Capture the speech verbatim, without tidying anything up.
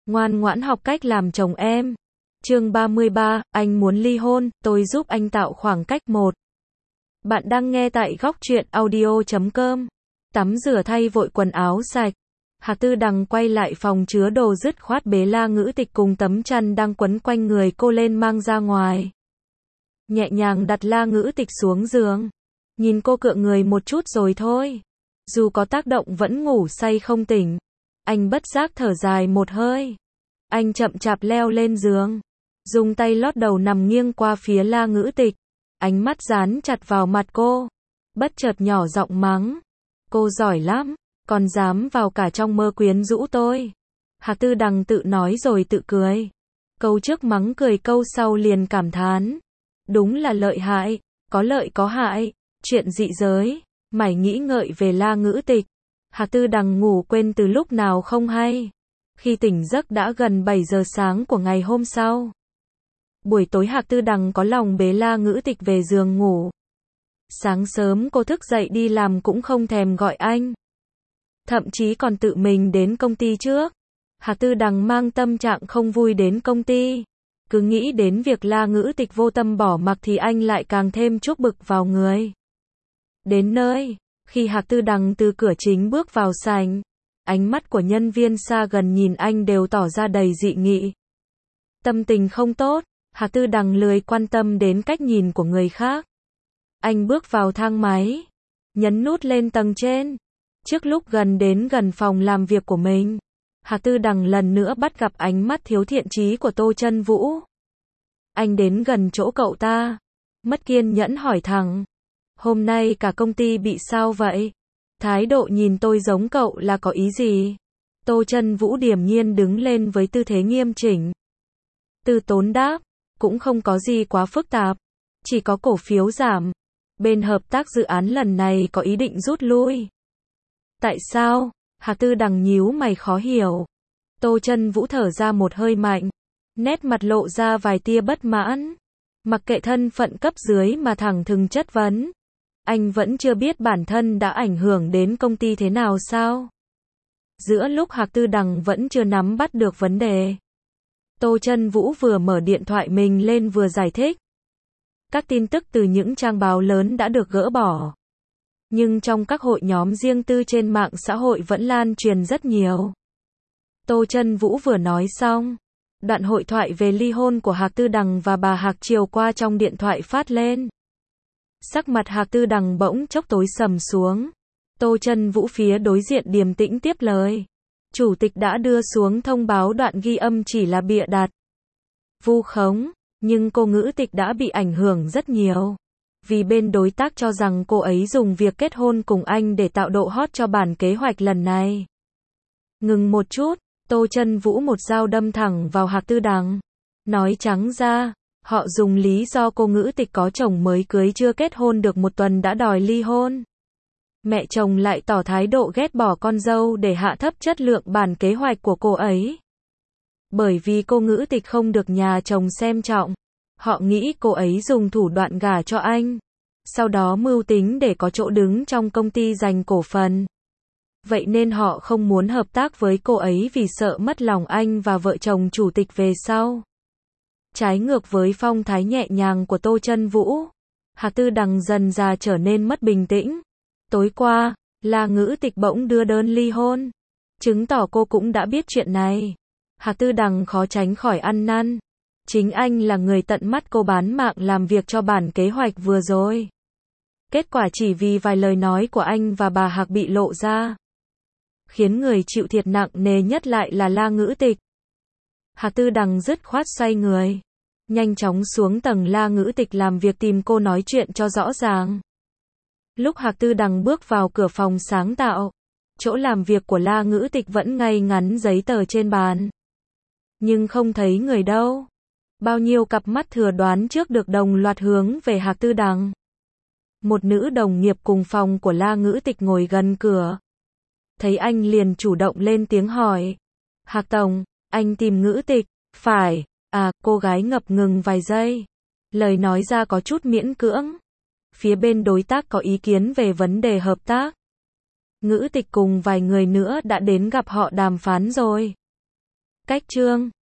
Ngoan ngoãn học cách làm chồng em. Chương ba mươi ba, anh muốn ly hôn, tôi giúp anh tạo khoảng cách một. Bạn đang nghe tại góc truyện audio chấm com. Tắm rửa thay vội quần áo sạch. Hạc Tư Đằng quay lại phòng chứa đồ dứt khoát bế La Ngữ Tịch cùng tấm chăn đang quấn quanh người cô lên mang ra ngoài. Nhẹ nhàng đặt La Ngữ Tịch xuống giường. Nhìn cô cựa người một chút rồi thôi. Dù có tác động vẫn ngủ say không tỉnh. Anh bất giác thở dài một hơi. Anh chậm chạp leo lên giường. Dùng tay lót đầu nằm nghiêng qua phía La Ngữ Tịch. Ánh mắt dán chặt vào mặt cô. Bất chợt nhỏ giọng mắng. Cô giỏi lắm, còn dám vào cả trong mơ quyến rũ tôi. Hạc Tư Đằng tự nói rồi tự cười. Câu trước mắng cười câu sau liền cảm thán. Đúng là lợi hại, có lợi có hại, chuyện dị giới. Mải nghĩ ngợi về La Ngữ Tịch. Hạc Tư Đằng ngủ quên từ lúc nào không hay. Khi tỉnh giấc đã gần bảy giờ sáng của ngày hôm sau. Buổi tối Hạc Tư Đằng có lòng bế La Ngữ Tịch về giường ngủ. Sáng sớm cô thức dậy đi làm cũng không thèm gọi anh. Thậm chí còn tự mình đến công ty trước. Hạc Tư Đằng mang tâm trạng không vui đến công ty. Cứ nghĩ đến việc La Ngữ Tịch vô tâm bỏ mặc thì anh lại càng thêm chuốc bực vào người. Đến nơi, khi Hạc Tư Đằng từ cửa chính bước vào sảnh, ánh mắt của nhân viên xa gần nhìn anh đều tỏ ra đầy dị nghị. Tâm tình không tốt, Hạc Tư Đằng lười quan tâm đến cách nhìn của người khác. Anh bước vào thang máy, nhấn nút lên tầng trên. Trước lúc gần đến gần phòng làm việc của mình, Hạc Tư Đằng lần nữa bắt gặp ánh mắt thiếu thiện chí của Tô Chân Vũ. Anh đến gần chỗ cậu ta, mất kiên nhẫn hỏi thẳng. Hôm nay cả công ty bị sao vậy? Thái độ nhìn tôi giống cậu là có ý gì? Tô Chân Vũ điềm nhiên đứng lên với tư thế nghiêm chỉnh. Từ Tốn đáp, cũng không có gì quá phức tạp, chỉ có cổ phiếu giảm. Bên hợp tác dự án lần này có ý định rút lui. Tại sao? Hạc Tư Đằng nhíu mày khó hiểu. Tô Chân Vũ thở ra một hơi mạnh, nét mặt lộ ra vài tia bất mãn. Mặc kệ thân phận cấp dưới mà thẳng thừng chất vấn. Anh vẫn chưa biết bản thân đã ảnh hưởng đến công ty thế nào sao? Giữa lúc Hạc Tư Đằng vẫn chưa nắm bắt được vấn đề, Tô Chân Vũ vừa mở điện thoại mình lên vừa giải thích. Các tin tức từ những trang báo lớn đã được gỡ bỏ. Nhưng trong các hội nhóm riêng tư trên mạng xã hội vẫn lan truyền rất nhiều. Tô Chân Vũ vừa nói xong, đoạn hội thoại về ly hôn của Hạc Tư Đằng và bà Hạc chiều qua trong điện thoại phát lên. Sắc mặt Hạc Tư Đằng bỗng chốc tối sầm xuống. Tô Chân Vũ phía đối diện điềm tĩnh tiếp lời. Chủ tịch đã đưa xuống thông báo đoạn ghi âm chỉ là bịa đặt, vu khống, nhưng cô Ngữ Tịch đã bị ảnh hưởng rất nhiều. Vì bên đối tác cho rằng cô ấy dùng việc kết hôn cùng anh để tạo độ hot cho bản kế hoạch lần này. Ngừng một chút, Tô Chân Vũ một dao đâm thẳng vào Hạc Tư Đằng. Nói trắng ra, họ dùng lý do cô Ngữ Tịch có chồng mới cưới chưa kết hôn được một tuần đã đòi ly hôn. Mẹ chồng lại tỏ thái độ ghét bỏ con dâu để hạ thấp chất lượng bản kế hoạch của cô ấy. Bởi vì cô Ngữ Tịch không được nhà chồng xem trọng, họ nghĩ cô ấy dùng thủ đoạn gả cho anh, sau đó mưu tính để có chỗ đứng trong công ty giành cổ phần. Vậy nên họ không muốn hợp tác với cô ấy vì sợ mất lòng anh và vợ chồng chủ tịch về sau. Trái ngược với phong thái nhẹ nhàng của Tô Chân Vũ, Hạc Tư Đằng dần dà trở nên mất bình tĩnh. Tối qua, La Ngữ Tịch bỗng đưa đơn ly hôn, chứng tỏ cô cũng đã biết chuyện này. Hạc Tư Đằng khó tránh khỏi ăn năn. Chính anh là người tận mắt cô bán mạng làm việc cho bản kế hoạch vừa rồi. Kết quả chỉ vì vài lời nói của anh và bà Hạc bị lộ ra. Khiến người chịu thiệt nặng nề nhất lại là La Ngữ Tịch. Hạc Tư Đằng dứt khoát xoay người, nhanh chóng xuống tầng La Ngữ Tịch làm việc tìm cô nói chuyện cho rõ ràng. Lúc Hạc Tư Đằng bước vào cửa phòng sáng tạo, chỗ làm việc của La Ngữ Tịch vẫn ngay ngắn giấy tờ trên bàn. Nhưng không thấy người đâu. Bao nhiêu cặp mắt thừa đoán trước được đồng loạt hướng về Hạc Tư Đằng. Một nữ đồng nghiệp cùng phòng của La Ngữ Tịch ngồi gần cửa. Thấy anh liền chủ động lên tiếng hỏi. Hạc Tổng, anh tìm Ngữ Tịch, phải? À, cô gái ngập ngừng vài giây. Lời nói ra có chút miễn cưỡng. Phía bên đối tác có ý kiến về vấn đề hợp tác. Ngữ Tịch cùng vài người nữa đã đến gặp họ đàm phán rồi. Cách chương